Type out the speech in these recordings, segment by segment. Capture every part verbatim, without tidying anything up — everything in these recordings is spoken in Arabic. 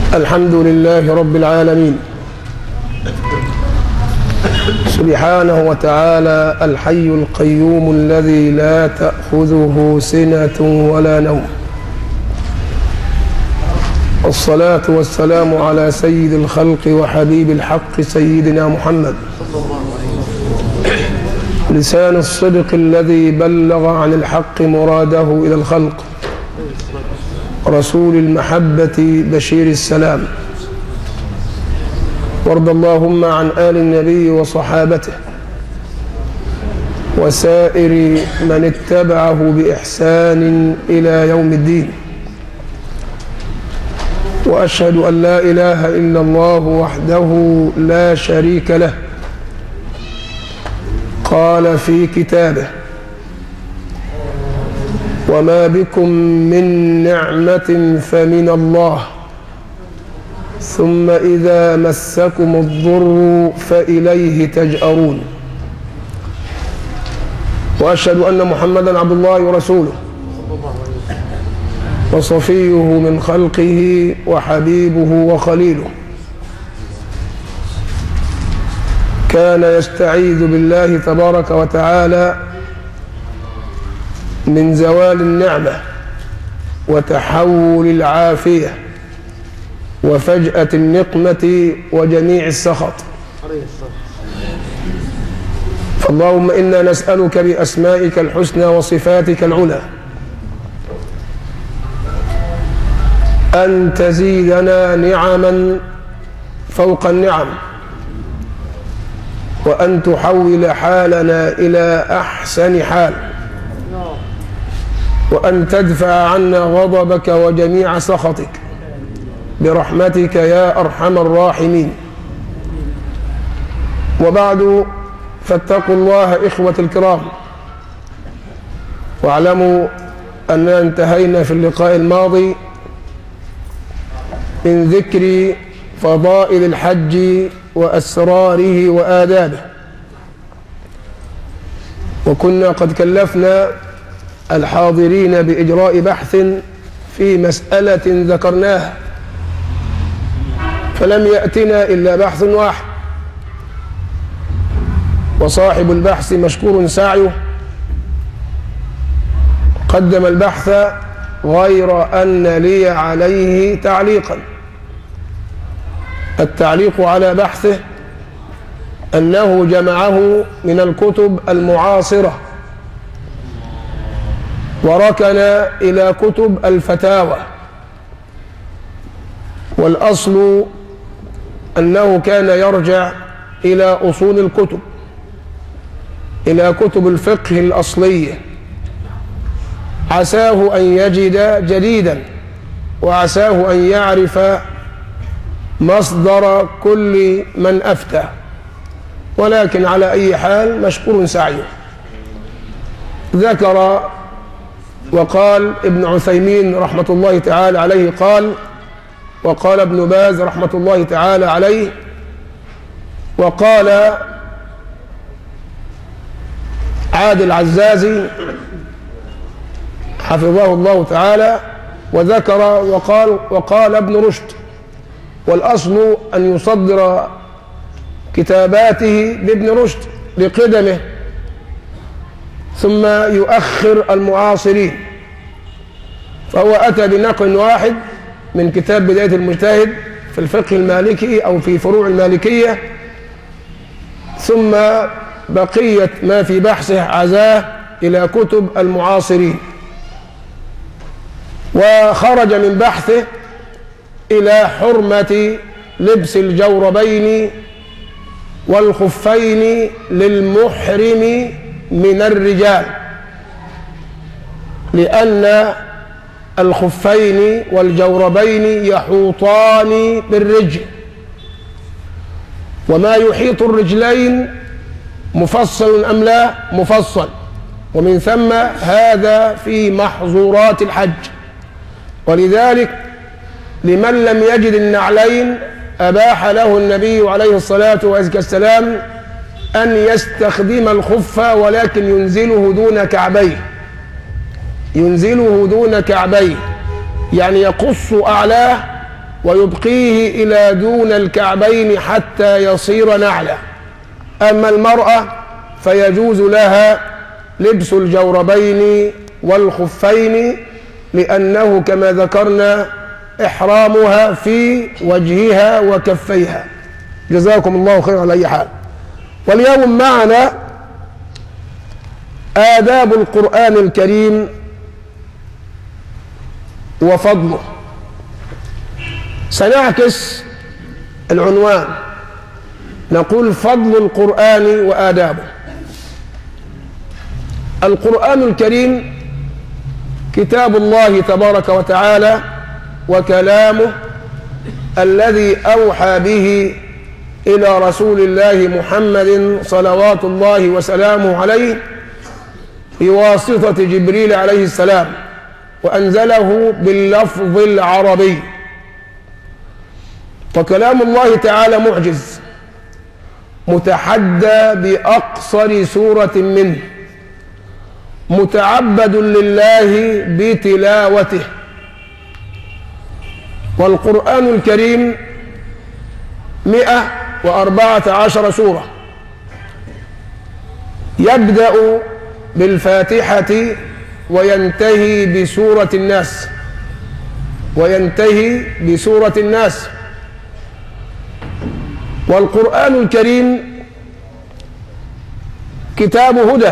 الحمد لله رب العالمين سبحانه وتعالى الحي القيوم الذي لا تأخذه سنة ولا نوم، الصلاة والسلام على سيد الخلق وحبيب الحق سيدنا محمد، لسان الصدق الذي بلغ عن الحق مراده إلى الخلق، رسول المحبة بشير السلام. وارض اللهم عن آل النبي وصحابته وسائر من اتبعه بإحسان إلى يوم الدين. وأشهد أن لا إله إلا الله وحده لا شريك له، قال في كتابه: وما بكم من نعمة فمن الله، ثم إذا مسكم الضر فإليه تجأرون. وأشهد أن محمدًا عبد الله ورسوله وصفيه من خلقه وحبيبه وخليله، كان يستعيذ بالله تبارك وتعالى من زوال النعمة وتحول العافية وفجأة النقمة وجميع السخط. فاللهم إنا نسألك بأسمائك الحسنى وصفاتك العلى أن تزيدنا نعما فوق النعم، وأن تحول حالنا إلى أحسن حال، وأن تدفع عنا غضبك وجميع سخطك برحمتك يا أرحم الراحمين. وبعد، فاتقوا الله إخوة الكرام، واعلموا أننا انتهينا في اللقاء الماضي من ذكر فضائل الحج وأسراره وآدابه، وكنا قد كلفنا الحاضرين بإجراء بحث في مسألة ذكرناها، فلم يأتنا إلا بحث واحد، وصاحب البحث مشكور سعيه، قدم البحث غير أن لي عليه تعليقا. التعليق على بحثه أنه جمعه من الكتب المعاصرة وركن إلى كتب الفتاوى، والأصل أنه كان يرجع إلى أصول الكتب، إلى كتب الفقه الأصلية، عساه أن يجد جديدا، وعساه أن يعرف مصدر كل من أفتى. ولكن على أي حال مشكور سعيه. ذكر وقال ابن عثيمين رحمة الله تعالى عليه، قال وقال ابن باز رحمة الله تعالى عليه، وقال عادل عزازي حفظه الله تعالى، وذكر وقال وقال ابن رشد. والأصل أن يصدر كتاباته بابن رشد لقدمه، ثم يؤخر المعاصرين. فهو أتى بنقل واحد من كتاب بداية المجتهد في الفقه المالكي أو في فروع المالكية، ثم بقية ما في بحثه عزاه إلى كتب المعاصرين، وخرج من بحثه إلى حرمة لبس الجوربين والخفين للمحرم من الرجال، لأن الخفين والجوربين يحوطان بالرجل، وما يحيط الرجلين مفصل أم لا؟ مفصل، ومن ثم هذا في محظورات الحج. ولذلك لمن لم يجد النعلين أباح له النبي عليه الصلاة والسلام أن يستخدم الخف، ولكن ينزله دون كعبيه، ينزله دون كعبيه، يعني يقص أعلاه ويبقيه إلى دون الكعبين حتى يصير نعلا. أما المرأة فيجوز لها لبس الجوربين والخفين، لأنه كما ذكرنا إحرامها في وجهها وكفيها. جزاكم الله خيرا على أي حال. واليوم معنا آداب القرآن الكريم وفضله. سنعكس العنوان، نقول فضل القرآن وآدابه. القرآن الكريم كتاب الله تبارك وتعالى وكلامه الذي أوحى به إلى رسول الله محمد صلوات الله وسلامه عليه بواسطة جبريل عليه السلام، وأنزله باللفظ العربي. وكلام الله تعالى معجز متحدى بأقصر سورة منه، متعبد لله بتلاوته. والقرآن الكريم مئة وأربعة عشر سورة، يبدأ بالفاتحة وينتهي بسورة الناس وينتهي بسورة الناس. والقرآن الكريم كتاب هدى،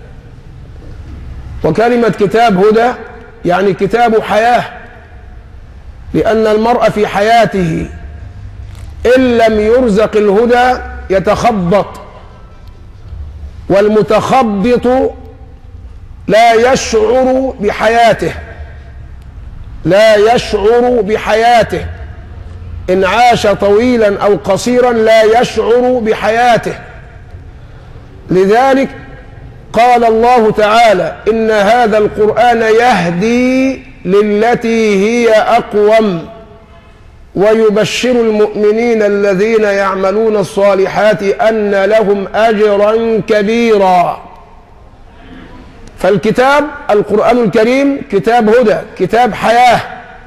وكلمة كتاب هدى يعني كتاب حياة، لأن المرء في حياته إن لم يرزق الهدى يتخبط، والمتخبط لا يشعر بحياته لا يشعر بحياته إن عاش طويلا أو قصيرا لا يشعر بحياته. لذلك قال الله تعالى: إن هذا القرآن يهدي للتي هي أقوم ويبشر المؤمنين الذين يعملون الصالحات أن لهم أجرا كبيرا. فالكتاب القرآن الكريم كتاب هدى، كتاب حياة.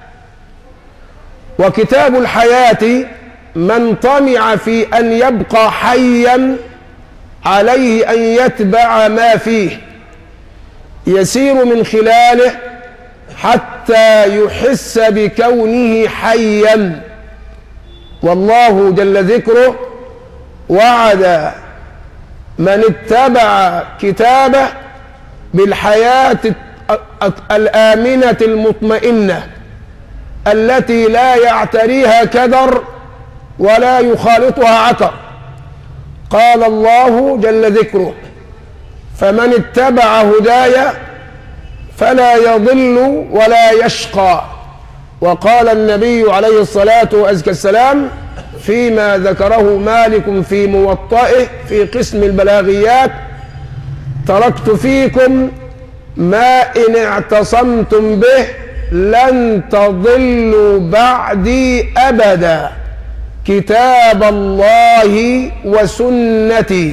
وكتاب الحياة من طمع في أن يبقى حيا عليه أن يتبع ما فيه، يسير من خلاله حتى يحس بكونه حيا. والله جل ذكره وعد من اتبع كتابه بالحياة الآمنة المطمئنة التي لا يعتريها كدر ولا يخالطها عكر. قال الله جل ذكره: فمن اتبع هداي فلا يضل ولا يشقى. وقال النبي عليه الصلاة والسلام فيما ذكره مالك في موطئه في قسم البلاغيات: تركت فيكم ما إن اعتصمتم به لن تضلوا بعدي أبدا، كتاب الله وسنتي.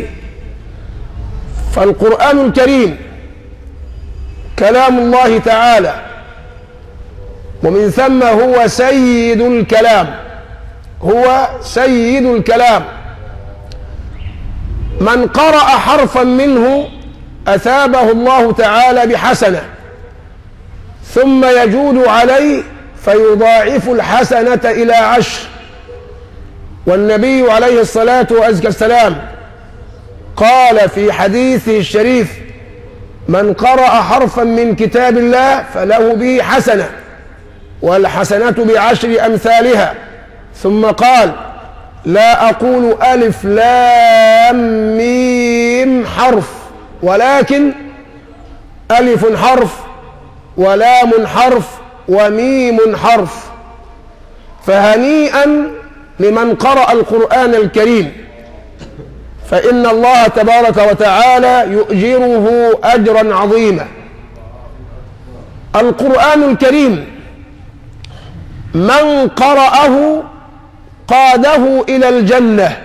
فالقرآن الكريم كلام الله تعالى، ومن ثم هو سيد الكلام هو سيد الكلام. من قرأ حرفا منه أثابه الله تعالى بحسنة، ثم يجود عليه فيضاعف الحسنة إلى عشر. والنبي عليه الصلاة والسلام قال في حديثه الشريف: من قرأ حرفا من كتاب الله فله به حسنة، والحسنة بعشر أمثالها. ثم قال: لا أقول ألف لام ميم حرف، ولكن ألف حرف ولام حرف وميم حرف. فهنيئا لمن قرأ القرآن الكريم، فإن الله تبارك وتعالى يؤجره أجرا عظيما. القرآن الكريم من قرأه قاده إلى الجنة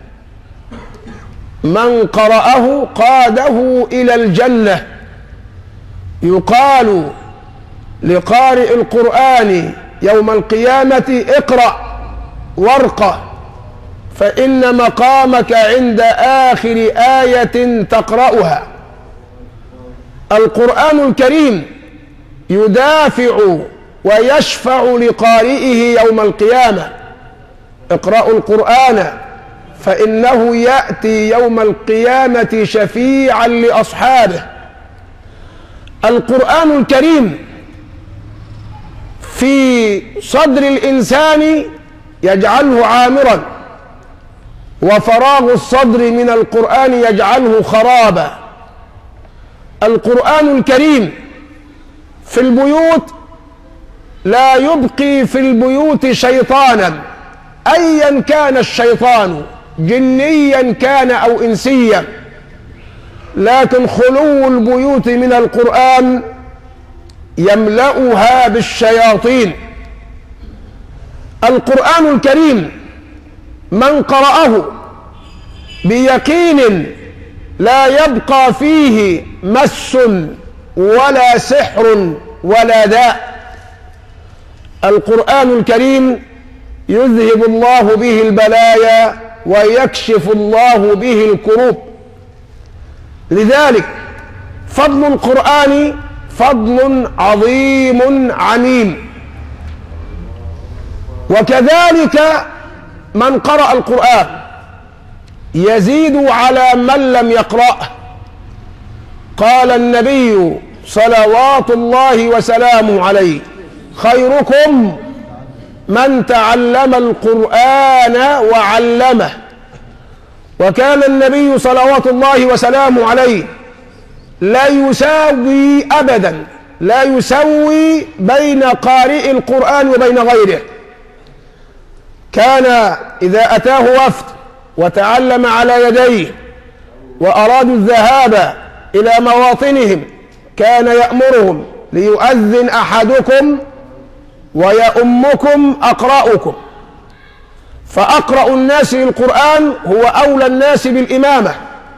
من قرأه قاده إلى الجنة. يقال لقارئ القرآن يوم القيامة اقرأ وارقى، فإن مقامك عند آخر آية تقرأها. القرآن الكريم يدافع ويشفع لقارئه يوم القيامة. اقرأوا القرآن فإنه يأتي يوم القيامة شفيعا لأصحابه. القرآن الكريم في صدر الإنسان يجعله عامرا، وفراغ الصدر من القرآن يجعله خرابا. القرآن الكريم في البيوت لا يبقي في البيوت شيطانا أيا كان الشيطان، جنيا كان أو إنسيا، لكن خلو البيوت من القرآن يملأها بالشياطين. القرآن الكريم من قرأه بيقين لا يبقى فيه مس ولا سحر ولا داء. القرآن الكريم يذهب الله به البلايا ويكشف الله به الكروب. لذلك فضل القرآن فضل عظيم عميم. وكذلك من قرأ القرآن يزيد على من لم يقرأه. قال النبي صلوات الله وسلامه عليه: خيركم من تعلم القرآن وعلمه. وكان النبي صلوات الله وسلامه عليه لا يساوي أبدا لا يسوي بين قارئ القرآن وبين غيره. كان إذا أتاه وفد وتعلم على يديه وأرادوا الذهاب إلى مواطنهم كان يأمرهم: ليؤذن أحدكم ويؤمكم أقرأكم. فأقرأ الناس للقرآن هو أولى الناس بالإمامة.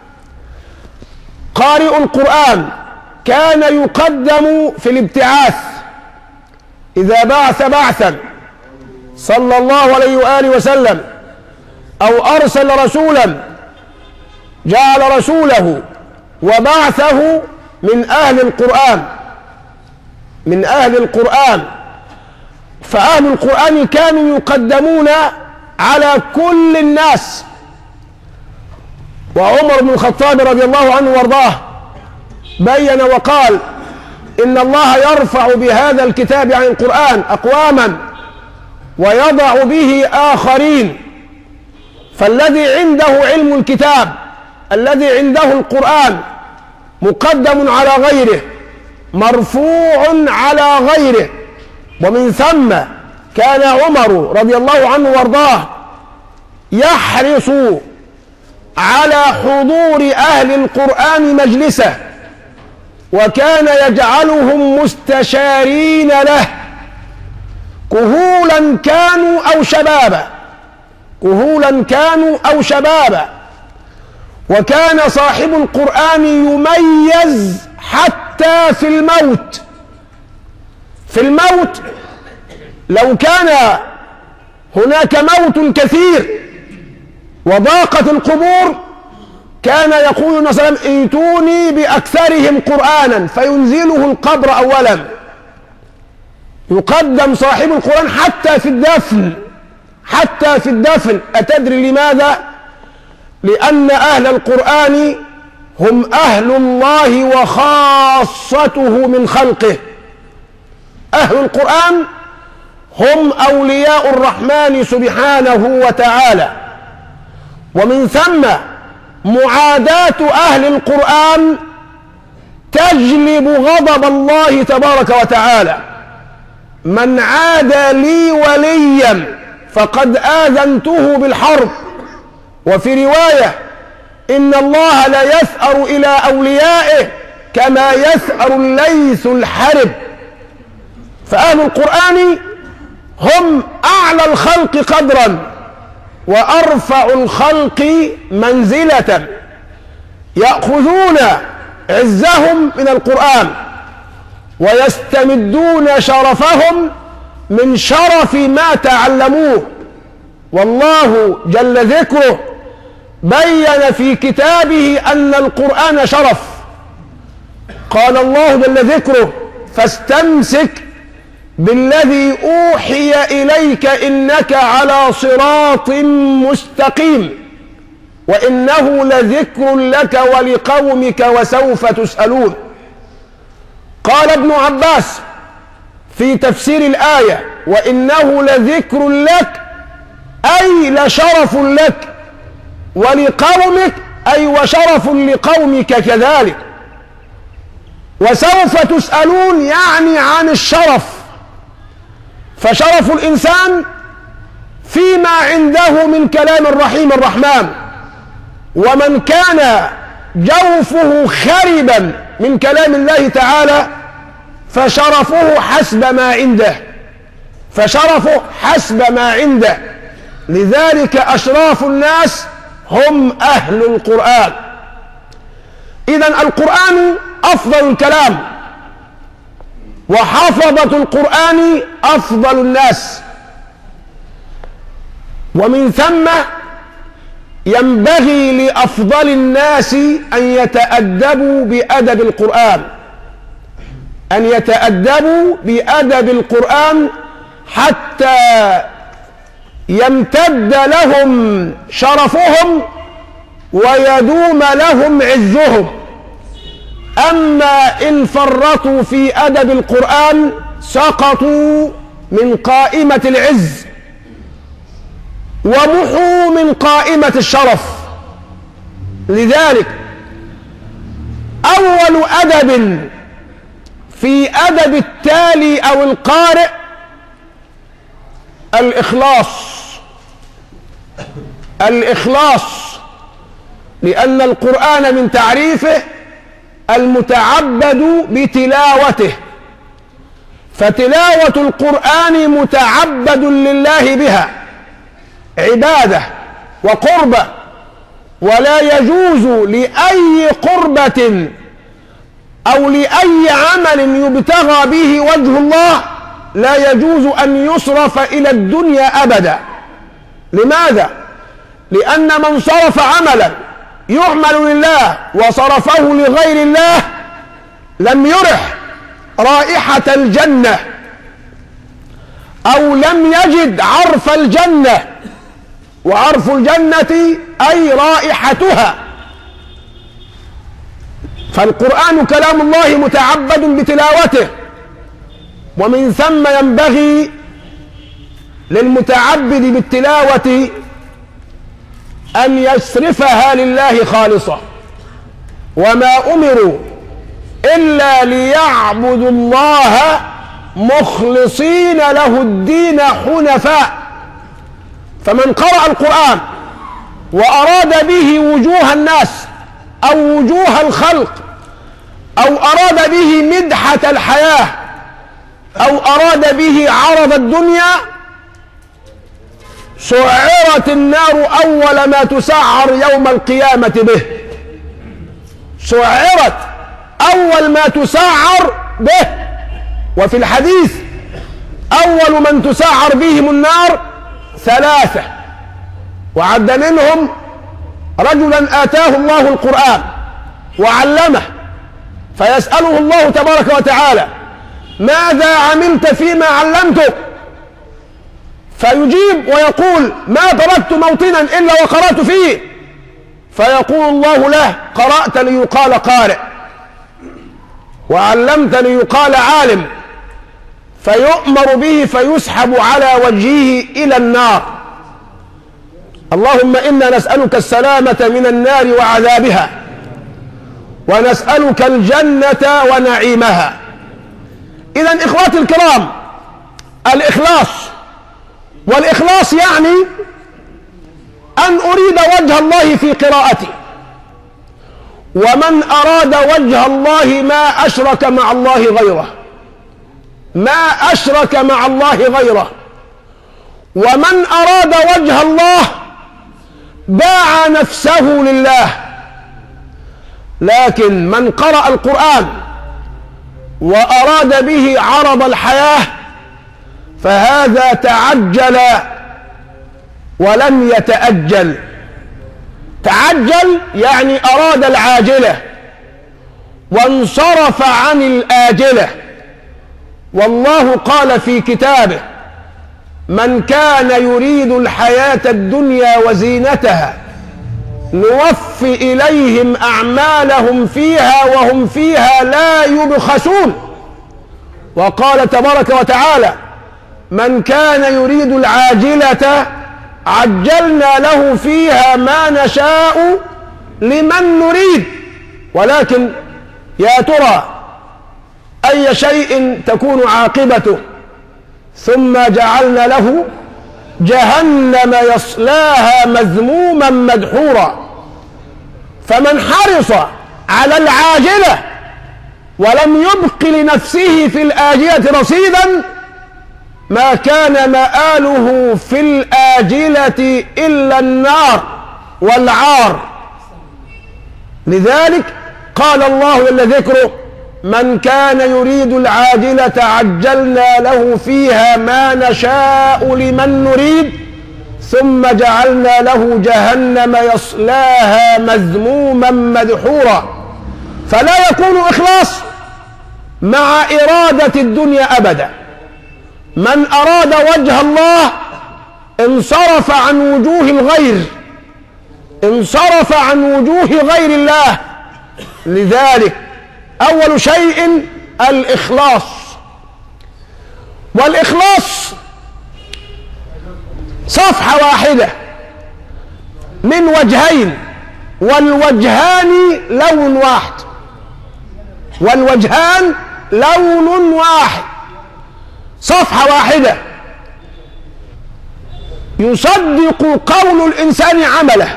قارئ القرآن كان يقدم في الابتعاث. إذا بعث بعثا صلى الله عليه وآله وسلم أو أرسل رسولا جعل رسوله وبعثه من أهل القرآن من أهل القرآن فأهل القرآن كانوا يقدمون على كل الناس. وعمر بن الخطاب رضي الله عنه وارضاه بين وقال: إن الله يرفع بهذا الكتاب عن القرآن أقواما ويضع به آخرين. فالذي عنده علم الكتاب الذي عنده القرآن مقدم على غيره، مرفوع على غيره. ومن ثم كان عمر رضي الله عنه وارضاه يحرص على حضور أهل القرآن مجلسه، وكان يجعلهم مستشارين له، كهولا كانوا أو شبابا كهولا كانوا أو شبابا. وكان صاحب القرآن يميز حتى في الموت. في الموت لو كان هناك موت كثير وضاقت القبور كان يقول مثلا: ائتوني بأكثرهم قرآنا، فينزله القبر أولا. يقدم صاحب القرآن حتى في الدفن حتى في الدفن. أتدري لماذا؟ لأن أهل القرآن هم أهل الله وخاصته من خلقه. أهل القرآن هم أولياء الرحمن سبحانه وتعالى. ومن ثم معاداة أهل القرآن تجلب غضب الله تبارك وتعالى. من عادى لي وليا فقد آذنته بالحرب. وفي رواية: إن الله لا يثأر إلى أوليائه كما يثأر الليث الحرب. فأهل القرآن هم أعلى الخلق قدرا وأرفع الخلق منزلة، يأخذون عزهم من القرآن ويستمدون شرفهم من شرف ما تعلموه. والله جل ذكره بين في كتابه أن القرآن شرف. قال الله جل ذكره: فاستمسك بالذي أوحي إليك إنك على صراط مستقيم وإنه لذكر لك ولقومك وسوف تسألون. قال ابن عباس في تفسير الآية: وإنه لذكر لك أي لشرف لك، ولقومك أي وشرف لقومك كذلك، وسوف تسألون يعني عن الشرف. فشرف الإنسان فيما عنده من كلام الرحيم الرحمن، ومن كان جوفه خربا من كلام الله تعالى فشرفه حسب ما عنده، فشرفه حسب ما عنده. لذلك أشراف الناس هم أهل القرآن. إذن القرآن أفضل الكلام، وحفظة القرآن أفضل الناس. ومن ثم ينبغي لأفضل الناس أن يتأدبوا بأدب القرآن، أن يتأدبوا بأدب القرآن حتى يمتد لهم شرفهم ويدوم لهم عزهم. أما إن فرطوا في أدب القرآن سقطوا من قائمة العز ومحوا من قائمة الشرف. لذلك أول أدب في أدب التالي أو القارئ الإخلاص. الإخلاص لأن القرآن من تعريفه المتعبد بتلاوته، فتلاوة القرآن متعبد لله بها، عبادة وقربة، ولا يجوز لأي قربة أو لأي عمل يبتغى به وجه الله لا يجوز أن يصرف إلى الدنيا أبدا. لماذا؟ لأن من صرف عملا يعمل لله وصرفه لغير الله لم يرح رائحة الجنة أو لم يجد عرف الجنة، وعرف الجنة أي رائحتها. فالقرآن كلام الله متعبد بتلاوته، ومن ثم ينبغي للمتعبد بالتلاوة أن يصرفها لله خالصة. وما أمروا إلا ليعبدوا الله مخلصين له الدين حنفاء. فمن قرأ القرآن وأراد به وجوه الناس أو وجوه الخلق أو أراد به مدحة الحياة أو أراد به عرض الدنيا سعرت النار أول ما تسعر يوم القيامة به. سعرت أول ما تسعر به. وفي الحديث أول من تسعر بهم النار ثلاثة، وعد منهم رجلا آتاه الله القرآن وعلمه فيسأله الله تبارك وتعالى: ماذا عملت فيما علمتك؟ فيجيب ويقول: ما تركت موطنا إلا وقرأت فيه. فيقول الله له: قرأت ليقال قارئ وعلمت ليقال عالم. فيؤمر به فيسحب على وجهه إلى النار. اللهم إنا نسألك السلامة من النار وعذابها، ونسألك الجنة ونعيمها. إذن إخواتي الكرام، الإخلاص، والإخلاص يعني أن أريد وجه الله في قراءتي. ومن أراد وجه الله ما أشرك مع الله غيره، ما أشرك مع الله غيره. ومن أراد وجه الله باع نفسه لله. لكن من قرأ القرآن وأراد به عرض الحياة فهذا تعجل ولم يتأجل. تعجل يعني أراد العاجلة وانصرف عن الآجلة. والله قال في كتابه: من كان يريد الحياة الدنيا وزينتها نوفي إليهم أعمالهم فيها وهم فيها لا يبخسون. وقال تبارك وتعالى: من كان يريد العاجلة عجلنا له فيها ما نشاء لمن نريد. ولكن يا ترى أي شيء تكون عاقبته؟ ثم جعلنا له جهنم يصلاها مذموما مدحورا. فمن حرص على العاجلة ولم يبق لنفسه في الآجلة رصيدا ما كان مآله في الآجلة إلا النار والعار. لذلك قال الله جل ذكره: من كان يريد العاجلة عجلنا له فيها ما نشاء لمن نريد ثم جعلنا له جهنم يصلاها مذموما مدحورا. فلا يكون إخلاص مع إرادة الدنيا أبدا. من أراد وجه الله انصرف عن وجوه الغير، انصرف عن وجوه غير الله. لذلك أول شيء الإخلاص. والإخلاص صفحة واحدة من وجهين، والوجهان لون واحد، والوجهان لون واحد، صفحة واحدة يصدق قول الإنسان عمله.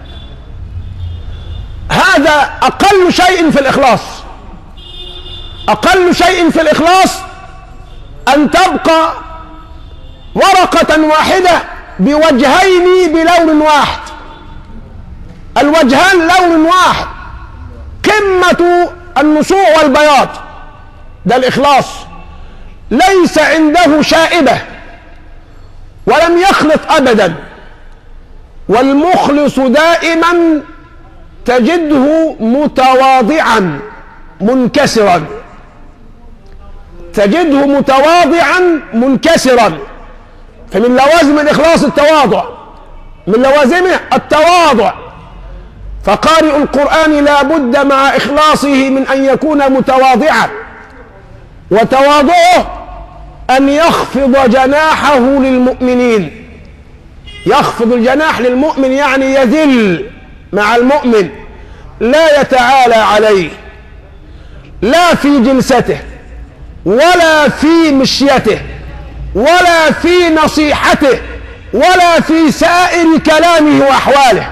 هذا أقل شيء في الإخلاص. أقل شيء في الإخلاص أن تبقى ورقة واحدة بوجهين بلون واحد. الوجهان لون واحد، قمة النصوع والبياض، ده الإخلاص. ليس عنده شائبة ولم يخلط أبدا. والمخلص دائما تجده متواضعا منكسرا، تجده متواضعا منكسرا. فمن لوازم الإخلاص التواضع، من لوازمه التواضع. فقارئ القرآن لا بد مع إخلاصه من أن يكون متواضعا، وتواضعه أن يخفض جناحه للمؤمنين. يخفض الجناح للمؤمن يعني يذل مع المؤمن، لا يتعالى عليه، لا في جلسته ولا في مشيته ولا في نصيحته ولا في سائر كلامه وأحواله.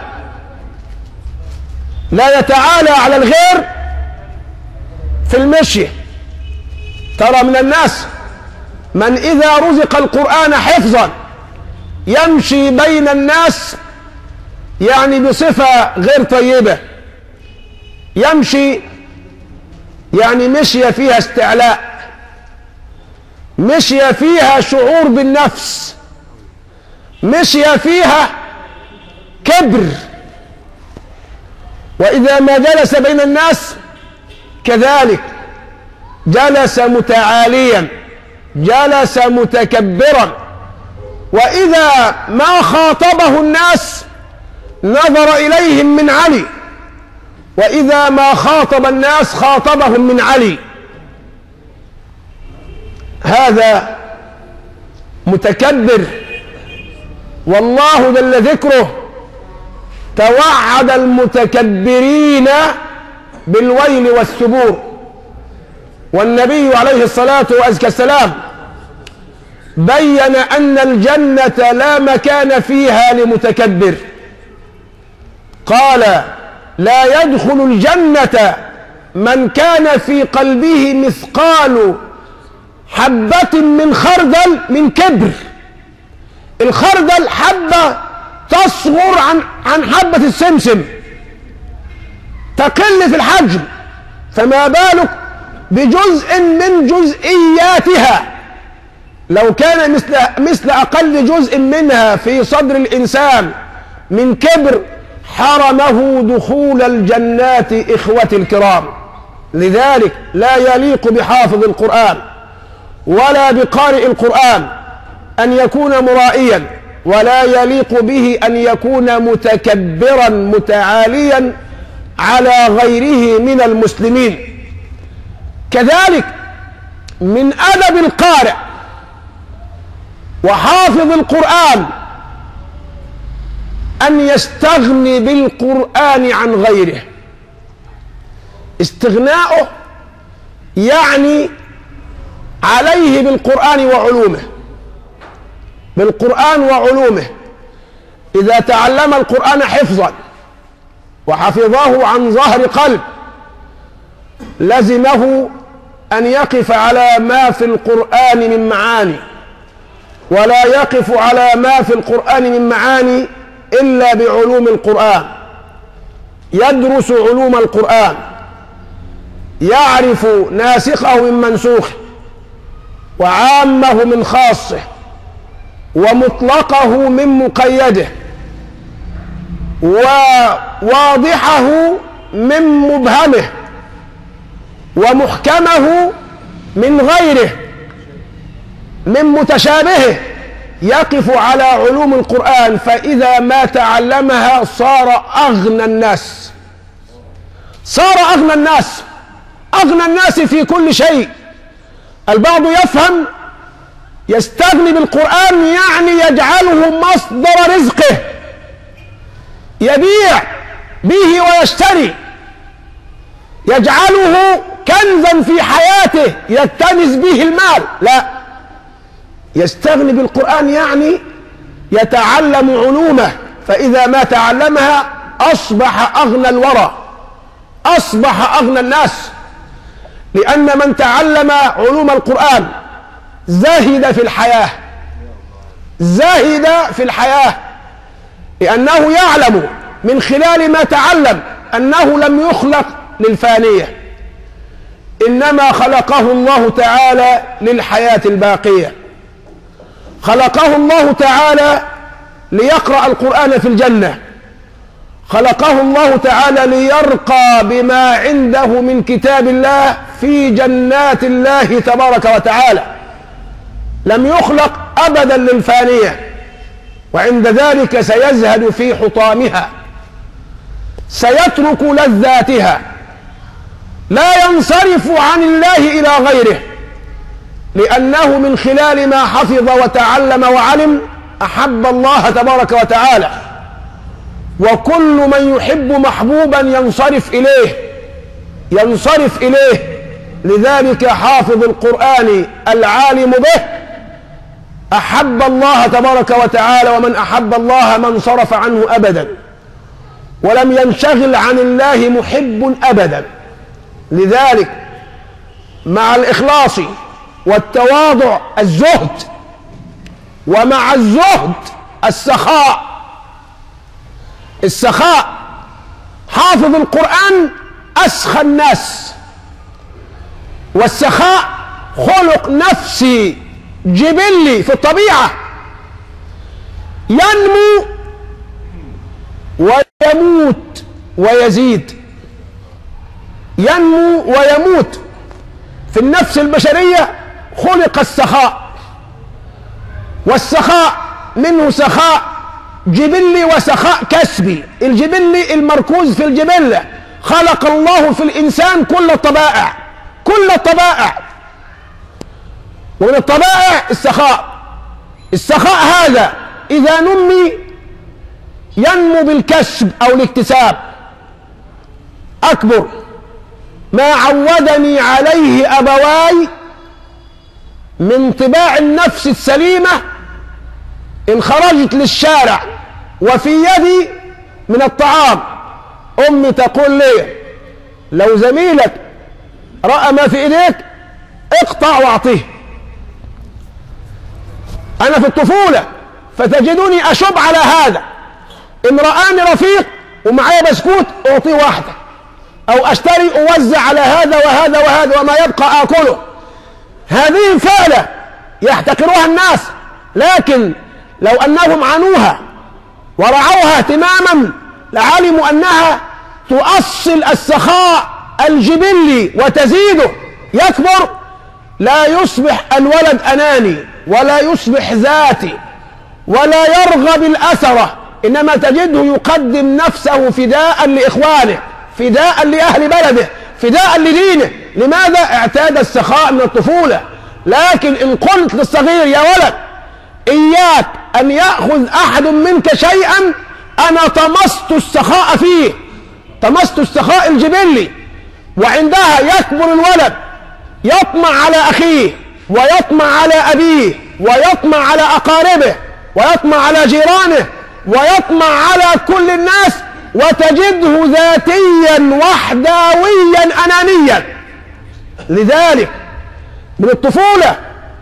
لا يتعالى على الغير في المشي. ترى من الناس من إذا رزق القرآن حفظا يمشي بين الناس يعني بصفة غير طيبة، يمشي يعني مشي فيها استعلاء، مشي فيها شعور بالنفس، مشي فيها كبر. وإذا ما جلس بين الناس كذلك، جلس متعاليا، جلس متكبرا. وإذا ما خاطبه الناس نظر إليهم من علي، وإذا ما خاطب الناس خاطبهم من علي. هذا متكبر. والله جل ذكره توعد المتكبرين بالويل والثبور. والنبي عليه الصلاة والسلام بين أن الجنة لا مكان فيها لمتكبر. قال: لا يدخل الجنة من كان في قلبه مثقال حبة من خردل من كبر. الخردل حبة تصغر عن عن حبة السمسم، تقل في الحجم، فما بالك بجزء من جزئياتها. لو كان مثل, مثل أقل جزء منها في صدر الإنسان من كبر حرمه دخول الجنات إخوتي الكرام. لذلك لا يليق بحافظ القرآن ولا بقارئ القرآن أن يكون مرائيا، ولا يليق به أن يكون متكبرا متعاليا على غيره من المسلمين. كذلك من أدب القارئ وحافظ القرآن أن يستغني بالقرآن عن غيره. استغناؤه يعني عليه بالقرآن وعلومه، بالقرآن وعلومه. إذا تعلم القرآن حفظا وحفظه عن ظهر قلب لزمه أن يقف على ما في القرآن من معاني، ولا يقف على ما في القرآن من معاني إلا بعلوم القرآن. يدرس علوم القرآن، يعرف ناسخه من منسوخه، وعامه من خاصه، ومطلقه من مقيده، وواضحه من مبهمه، ومحكمه من غيره، من متشابهه. يقف على علوم القرآن، فإذا ما تعلمها صار أغنى الناس، صار أغنى الناس، أغنى الناس في كل شيء. البعض يفهم يستغني بالقرآن يعني يجعله مصدر رزقه، يبيع به ويشتري، يجعله كنزا في حياته يكتنز به المال. لا، يستغني بالقرآن يعني يتعلم علومه، فإذا ما تعلمها أصبح أغنى الورى، أصبح أغنى الناس. لأن من تعلم علوم القرآن زاهد في الحياة، زاهد في الحياة، لأنه يعلم من خلال ما تعلم أنه لم يخلق للفانية، إنما خلقه الله تعالى للحياة الباقية. خلقه الله تعالى ليقرأ القرآن في الجنة، خلقه الله تعالى ليرقى بما عنده من كتاب الله في جنات الله تبارك وتعالى. لم يخلق أبدا للفانية، وعند ذلك سيزهد في حطامها، سيترك لذاتها، لا ينصرف عن الله إلى غيره، لأنه من خلال ما حفظ وتعلم وعلم أحب الله تبارك وتعالى. وكل من يحب محبوبا ينصرف إليه، ينصرف إليه. لذلك حافظ القرآن العالم به أحب الله تبارك وتعالى، ومن أحب الله ما انصرف عنه أبدا، ولم ينشغل عن الله محب أبدا. لذلك مع الإخلاص والتواضع الزهد، ومع الزهد السخاء. السخاء، حافظ القرآن أسخى الناس، والسخاء خلق نفسي جبلي في الطبيعة، ينمو ويموت ويزيد، ينمو ويموت. في النفس البشرية خلق السخاء، والسخاء منه سخاء جبلي وسخاء كسبي. الجبلي المركوز في الجبلة، خلق الله في الإنسان كل الطبائع، كل الطبائع، ومن الطبائع السخاء. السخاء هذا إذا نمي ينمو بالكسب أو الاكتساب. أكبر ما عودني عليه أبواي من طباع النفس السليمة، إن خرجت للشارع وفي يدي من الطعام أمي تقول لي لو زميلك رأى ما في إيديك اقطع واعطيه. أنا في الطفولة فتجدني أشب على هذا، إن رآني رفيق ومعايا بسكوت أعطيه واحدة، أو أشتري أوزع على هذا وهذا وهذا، وما يبقى آكله. هذه فعلة يحتقرها الناس، لكن لو أنهم عنوها ورعوها اهتماما لعلموا أنها تؤصل السخاء الجبلي وتزيده يكبر. لا يصبح الولد أناني ولا يصبح ذاتي ولا يرغب الأثرة، إنما تجده يقدم نفسه فداء لإخوانه، فداء لأهل بلده، فداء لدينه. لماذا؟ اعتاد السخاء من الطفولة. لكن إن قلت للصغير يا ولد إياك أن يأخذ أحد منك شيئا، أنا طمست السخاء فيه، طمست السخاء الجبلي، وعندها يكبر الولد يطمع على أخيه ويطمع على أبيه ويطمع على أقاربه ويطمع على جيرانه ويطمع على كل الناس، وتجده ذاتيا وحداويا أنانيا. لذلك من الطفولة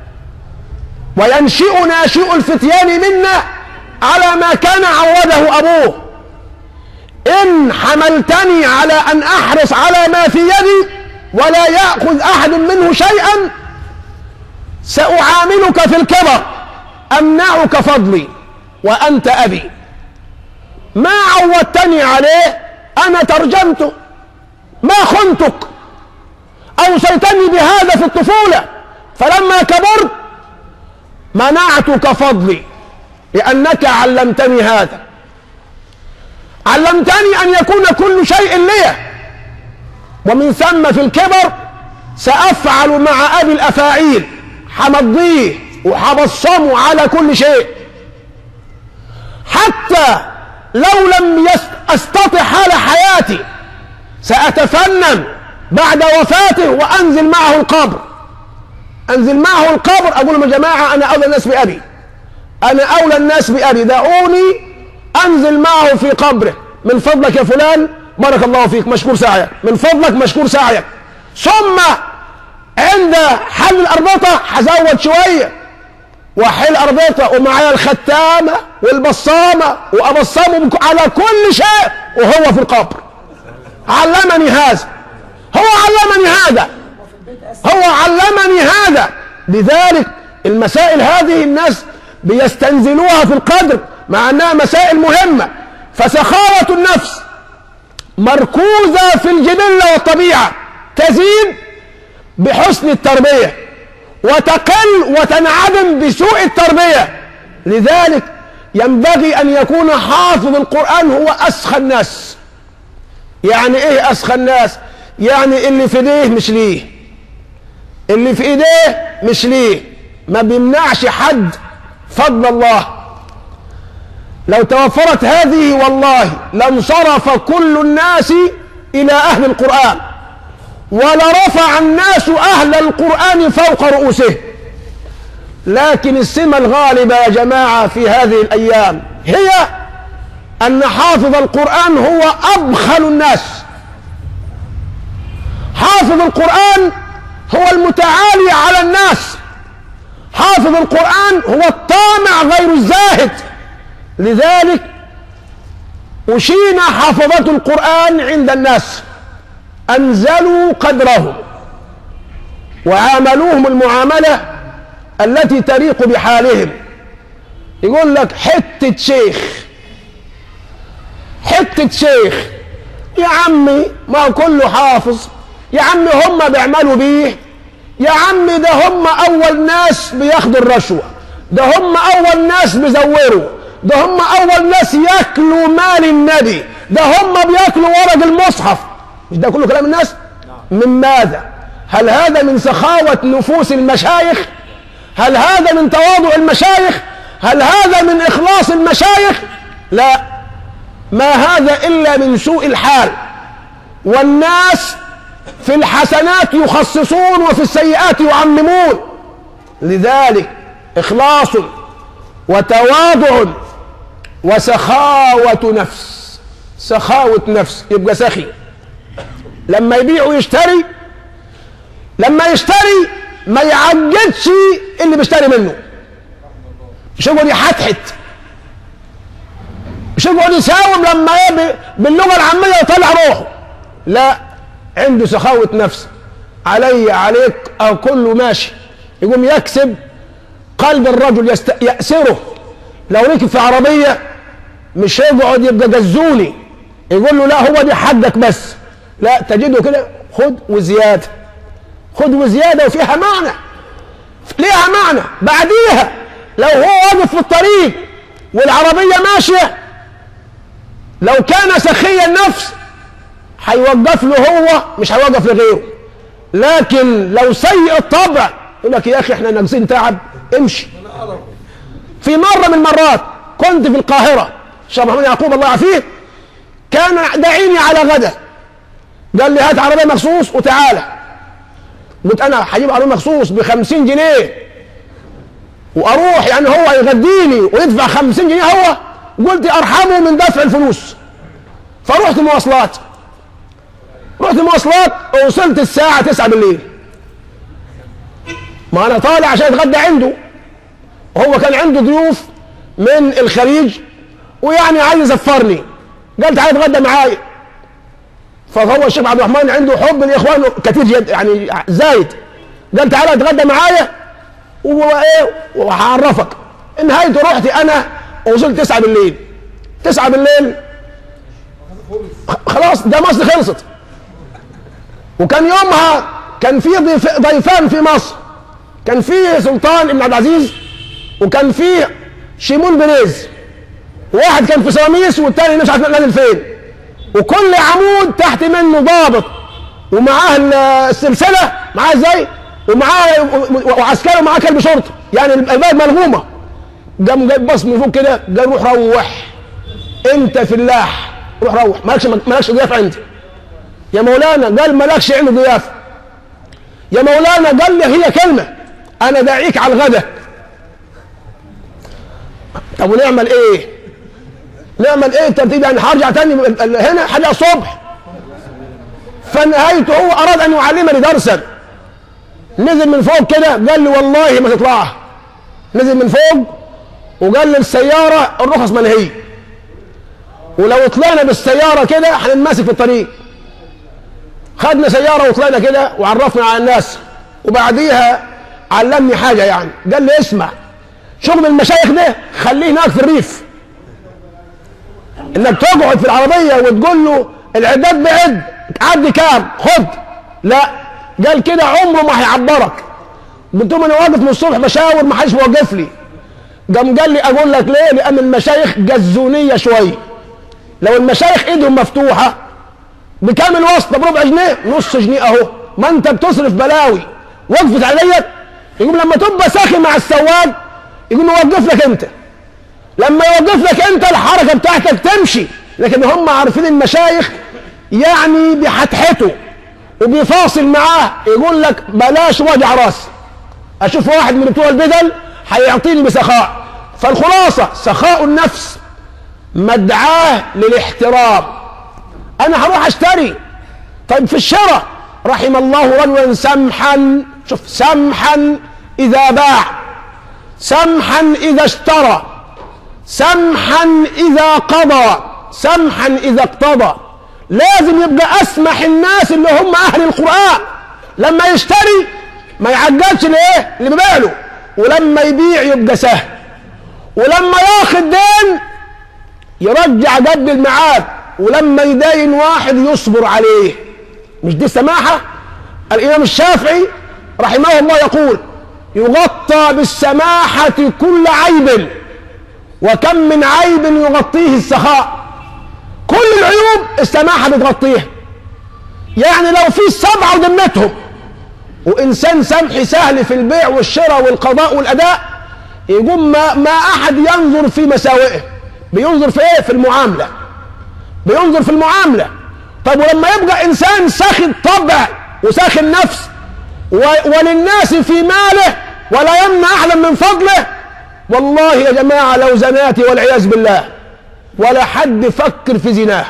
وينشئ ناشئ الفتيان منا على ما كان عوده أبوه. إن حملتني على أن أحرص على ما في يدي ولا يأخذ أحد منه شيئا، سأعاملك في الكبر، أمنعك فضلي وأنت أبي. ما عودتني عليه أنا ترجمته، ما خنتك، أوصيتني بهذا في الطفولة، فلما كبرت منعتك فضلي لأنك علمتني هذا، علمتني أن يكون كل شيء لي، ومن ثم في الكبر سأفعل مع أبي الأفاعيل، حمضيه وحبصمه على كل شيء، حتى لو لم أستطع حال حياتي سأتفنن بعد وفاته وأنزل معه القبر، أنزل معه القبر أقول لهم يا جماعة أنا أولى الناس بأبي، أنا أولى الناس بأبي، دعوني أنزل معه في قبره، من فضلك يا فلان بارك الله فيك مشكور سعيك، من فضلك مشكور سعيك. ثم عند حل الأربطة هزود شوية وحل أربطة ومعايا الختامة والبصامة وأبصمه على كل شيء وهو في القبر. علمني هذا، هو علمني هذا، هو علمني هذا. لذلك المسائل هذه الناس بيستنزلوها في القدر مع أنها مسائل مهمة. فسخاوة النفس مركوزة في الجبلة والطبيعة، تزيد بحسن التربية وتقل وتنعدم بسوء التربية. لذلك ينبغي أن يكون حافظ القرآن هو أسخى الناس. يعني إيه أسخى الناس؟ يعني اللي في ايديه مش ليه، اللي في ايديه مش ليه، ما بيمنعش حد فضل الله. لو توفرت هذه والله لانصرف كل الناس إلى أهل القرآن، ولرفع الناس أهل القرآن فوق رؤوسهم. لكن السمة الغالبة يا جماعة في هذه الأيام هي أن حافظ القرآن هو أبخل الناس. حافظ القرآن هو المتعالي على الناس، حافظ القرآن هو الطامع غير الزاهد. لذلك أشين حافظة القرآن عند الناس، أنزلوا قدرهم وعاملوهم المعاملة التي تليق بحالهم. يقول لك حتة شيخ، حتة شيخ يا عمي، ما كله حافظ يا عمي، هم بيعملوا بيه يا عمي، ده هم أول ناس بياخدوا الرشوة، ده هم أول ناس بيزوروا، ده هم أول ناس ياكلوا مال النبي، ده هم بياكلوا ورق المصحف. مش ده كله كلام الناس؟ من ماذا؟ هل هذا من سخاوة نفوس المشايخ؟ هل هذا من تواضع المشايخ؟ هل هذا من إخلاص المشايخ؟ لا، ما هذا إلا من سوء الحال. والناس في الحسنات يخصصون وفي السيئات يعممون. لذلك إخلاص وتواضع وسخاوة نفس. سخاوة نفس يبقى سخي، لما يبيع ويشتري، لما يشتري ما يعجدش اللي بيشتري منه، مش يقعد يحتحت، مش يقعد يساوم لما ايه باللغه العاميه يطلع روحه، لا، عنده سخاوه نفس. علي عليك او كله ماشي، يقوم يكسب قلب الرجل يست... يأسره لو ركب في عربية، مش يقعد يبقى جزوني يقول له لا هو دي حقك بس، لا، تجده كده خد وزيادة، خد وزيادة، وفيها معنى، ليها معنى. بعديها لو هو واقف في الطريق والعربية ماشية، لو كان سخي النفس هيوقف له هو، مش هيوقف لغيره. لكن لو سيء الطبع يقول لك يا اخي احنا ناقصين تعب، امشي. في مرة من المرات كنت في القاهرة، الشيخ محمود يعقوب الله يعافيه كان داعيني على غدا، قال لي هات عربية مخصوص وتعالى. قلت انا هجيب عربية مخصوص بخمسين جنيه واروح يعني هو يغديني ويدفع خمسين جنيه هو؟ قلت ارحمه من دفع الفلوس. فرحت مواصلات، رحت مواصلات ووصلت الساعة تسعة بالليل. ما انا طالع عشان اتغدى عنده، وهو كان عنده ضيوف من الخليج ويعني عايز يسفرني، قال تعالى اتغدى معايا. فهو الشيخ عبد الرحمن عنده حب لاخوانه كتير جدا يعني زايد، قال تعالى اتغدى معايا وايه وهعرفك. نهايته رحت انا ووصلت تسعة بالليل. تسعة بالليل خلاص ده مصر خلصت. وكان يومها كان في ضيف ضيفان في مصر، كان في سلطان ابن عبد العزيز وكان في شيمون بنيز، واحد كان في سواميس والتاني مش عارف نازل فين، وكل عمود تحت منه ضابط ومعاه السلسله معاه ازاي ومعاه وعسكري ومعاه كلب شرطه، يعني البلد ملغومه. قام جايب بص من فوق كده، قال روح روح انت فلاح، روح روح مالكش مالكش ضياف عندي. يا مولانا قال مالكش عندي ضياف. يا مولانا قال لي هي كلمه، انا داعيك على الغدا. طب ونعمل ايه؟ نعمل ايه الترتيب؟ يعني هرجع تاني هنا هرجع الصبح. فنهايته هو اراد ان يعلمني درسا، نزل من فوق كده قال لي والله ما تطلعها. نزل من فوق وقال لي السياره الرخص منهيه، ولو طلعنا بالسياره كده هننمسك في الطريق. خدنا سياره وطلعنا كده وعرفنا على الناس، وبعديها علمني حاجه يعني، قال لي اسمع، شغل المشايخ ده خليه هناك في الريف، انك تقعد في العربيه وتقول له العداد بعد عدي كام خد، لا، قال كده عمره ما هيعبرك. قلت له انا واقف من الصبح بشاور ما حدش موقف لي. قام قال لي اقول لك ليه؟ لان المشايخ جزونيه شويه. لو المشايخ ايدهم مفتوحه بكام الواسطه؟ بربع جنيه، نص جنيه اهو، ما انت بتصرف بلاوي. وقفت عليك يقول لما تبقى ساخي مع السواق يقول له وقف لك انت، لما يوقف لك انت الحركه بتاعتك تمشي. لكن هم عارفين المشايخ يعني بحتحته وبيفاصل معاه، يقول لك بلاش وجع راس. اشوف واحد من بتوع البدل هيعطيني بسخاء. فالخلاصه سخاء النفس مدعاه للاحترام. انا هروح اشتري، طيب في الشراء رحم الله رجلا سمحا، شوف سمحا اذا باع، سمحا اذا اشترى، سمحا اذا قضى، سمحا اذا اقتضى. لازم يبقى اسمح الناس اللي هم اهل القرآن. لما يشتري ما يعجلش لايه اللي بيبيع له، ولما يبيع يبقى سهل، ولما ياخد دين يرجع قبل الميعاد، ولما يداين واحد يصبر عليه. مش دي سماحة؟ الامام الشافعي رحمه الله يقول يغطى بالسماحة كل عيب، وكم من عيب يغطيه السخاء. كل العيوب السماحة بتغطيها. يعني لو في سبعة وذمتهم وإنسان سمحي سهل في البيع والشراء والقضاء والأداء، يقوم ما, ما أحد ينظر في مساوئه، بينظر في إيه؟ في المعاملة، بينظر في المعاملة. طيب ولما يبقى إنسان ساخي الطبع وساخي النفس وللناس في ماله ولا يمنع أحدا من فضله، والله يا جماعة لو زناتي والعياذ بالله ولا حد فكر في زناه،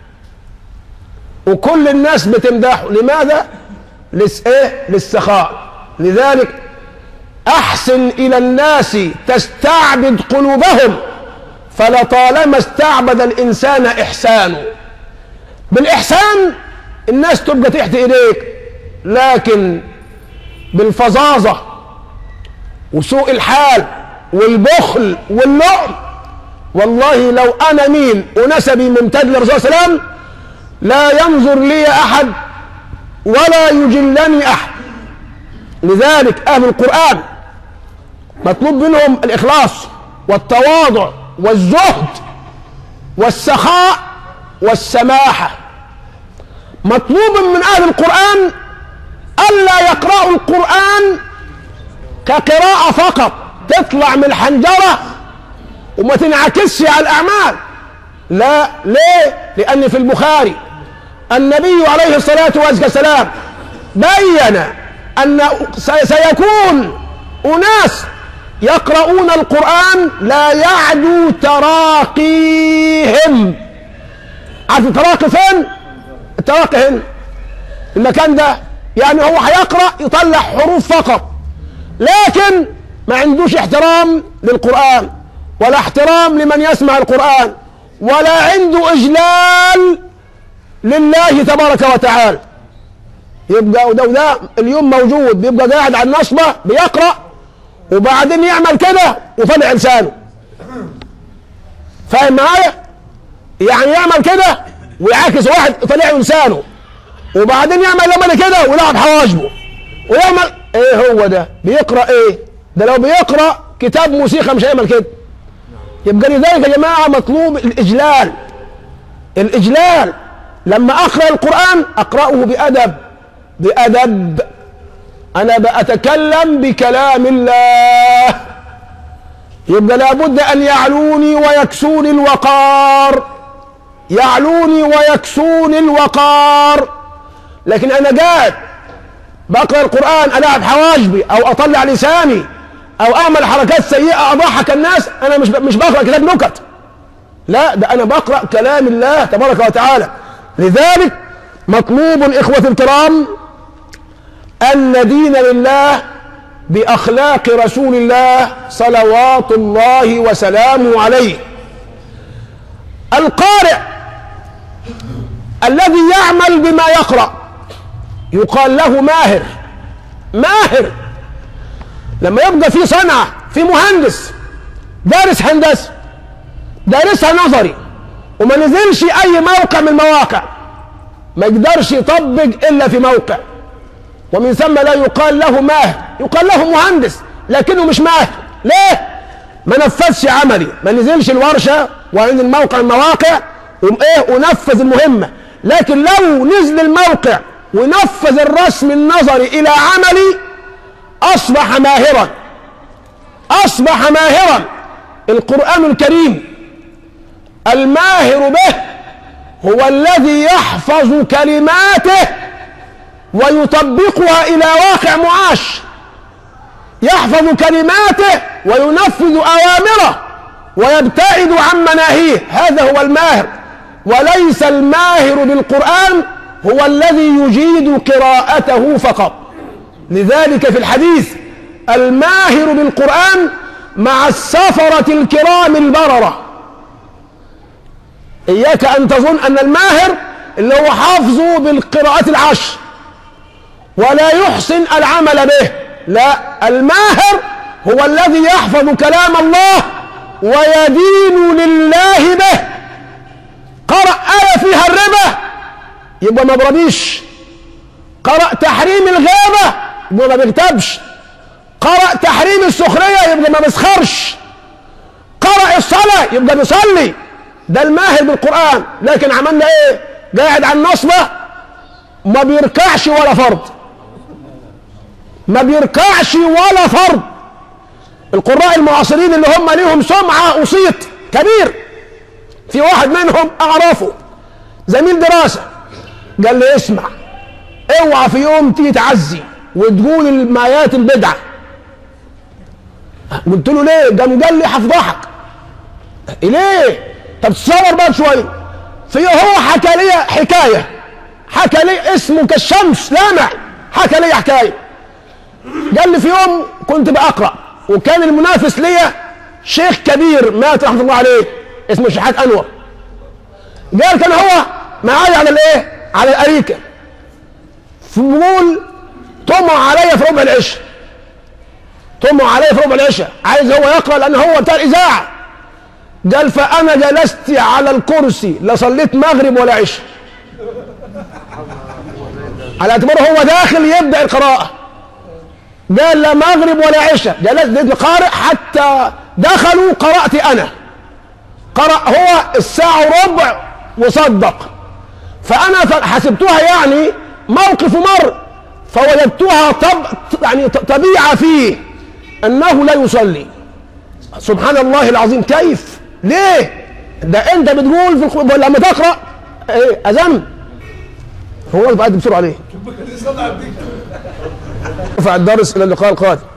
وكل الناس بتمدحه. لماذا؟ لس ايه؟ للسخاء. لذلك احسن الى الناس تستعبد قلوبهم، فلطالما استعبد الانسان احسانه. بالاحسان الناس تبقى تحت ايديك، لكن بالفظاظه وسوء الحال والبخل واللؤم. والله لو انا مين ونسبي ممتد للرسول صلى الله عليه وسلم لا ينظر لي احد ولا يجلني احد. لذلك اهل القرآن مطلوب منهم الاخلاص والتواضع والزهد والسخاء والسماحة. مطلوب من اهل القرآن الا يقرأوا القرآن كقراءة فقط تطلع من الحنجرة وما تنعكسش على الاعمال. لا، ليه؟ لان في البخاري النبي عليه الصلاة والسلام بين ان سيكون اناس يقرؤون القرآن لا يعدو تراقيهم. عارف التراقي فين؟ التراقي هنا المكان ده، يعني هو هيقرأ يطلع حروف فقط، لكن ما عندوش احترام للقرآن ولا احترام لمن يسمع القرآن ولا عنده إجلال لله تبارك وتعالى. يبقى وده, وده اليوم موجود، بيبقى قاعد على النصبة بيقرأ وبعدين يعمل كده وفلع لسانه. فاهم معايا؟ يعني يعمل كده ويعاكس واحد طلع لسانه، وبعدين يعمل لما كده ويلعب حواجبه ويعمل ايه. هو ده بيقرأ ايه؟ ده لو بيقرأ كتاب موسيقى مش هيعمل كده. يبقى لذلك يا جماعة مطلوب الإجلال. الإجلال لما أقرأ القرآن أقرأه بأدب، بأدب. أنا بأتكلم بكلام الله، يبقى لابد أن يعلوني ويكسوني الوقار، يعلوني ويكسوني الوقار. لكن أنا قاعد بقرأ القرآن ألعب حواجبي أو أطلع لساني أو أعمل حركات سيئة أضحك الناس، أنا مش مش بقرأ كتاب نكت، لا، ده أنا بقرأ كلام الله تبارك وتعالى. لذلك مطلوب الإخوة الكرام أن ندين لله بأخلاق رسول الله صلوات الله وسلامه عليه. القارئ الذي يعمل بما يقرأ يقال له ماهر. ماهر لما يبقى في صنعة، في مهندس دارس هندسة دارسها نظري وما نزلش أي موقع من المواقع، ما يقدرش يطبق إلا في موقع، ومن ثم لا يقال له ماهر، يقال له مهندس لكنه مش ماهر. ليه؟ ما نفذش عملي، ما نزلش الورشة وعند الموقع المواقع وإيه ونفذ المهمة. لكن لو نزل الموقع ونفذ الرسم النظري إلى عملي أصبح ماهرا، أصبح ماهرا. القرآن الكريم الماهر به هو الذي يحفظ كلماته ويطبقها إلى واقع معاش، يحفظ كلماته وينفذ أوامره ويبتعد عن مناهيه، هذا هو الماهر. وليس الماهر بالقرآن هو الذي يجيد قراءته فقط. لذلك في الحديث الماهر بالقرآن مع السفرة الكرام البررة. إياك أن تظن أن الماهر اللي هو حافظه بالقراءات العشر ولا يحسن العمل به، لا، الماهر هو الذي يحفظ كلام الله ويدين لله به. قرأ آية فيها الربا يبقى ما بربيش، قرأ تحريم الغيبة يبقى ما بيغتابش، قرأ تحريم السخرية يبقى ما بيسخرش، قرأ الصلاة يبقى بيصلي. ده الماهر بالقرآن. لكن عملنا ايه؟ قاعد على النصبة ما بيركعش ولا فرض، ما بيركعش ولا فرض. القراء المعاصرين اللي هم ليهم سمعة وصيت كبير، في واحد منهم اعرفه زميل دراسة قال لي اسمع، اوعى في يوم تيجي تعزي وتقول المايات البدعة. قلت له ليه؟ قام قال لي هفضحك. ليه؟ طب تصور بقى شويه. في هو حكى لي حكايه، حكى لي اسمه كالشمس لامع، حكى لي حكايه. قال لي في يوم كنت بقرا وكان المنافس ليا شيخ كبير مات رحمه الله عليه اسمه شحات انور. قال كان هو معايا على الايه؟ على الاريكه. فبقول طمع عليا في ربع العشاء طمع عليه في ربع العشاء، عايز هو يقرأ لأن هو بتاع الإذاعة. قال فأنا جلست على الكرسي لا صليت مغرب ولا عشاء، على اعتباره هو داخل يبدأ القراءة. قال لا مغرب ولا عشاء، جلست قارئ حتى دخلوا قرأت أنا. قرأ هو الساعة وربع وصدق. فأنا حسبتها يعني موقف مر، فوجدتها طب يعني طبيعة فيه أنه لا يصلي. سبحان الله العظيم. كيف؟ ليه؟ ده أنت بتقول في الخ... لما تقرأ إيه أذن هو قاعد بسرعة ليه؟ رفع الدرس إلى اللقاء القادم.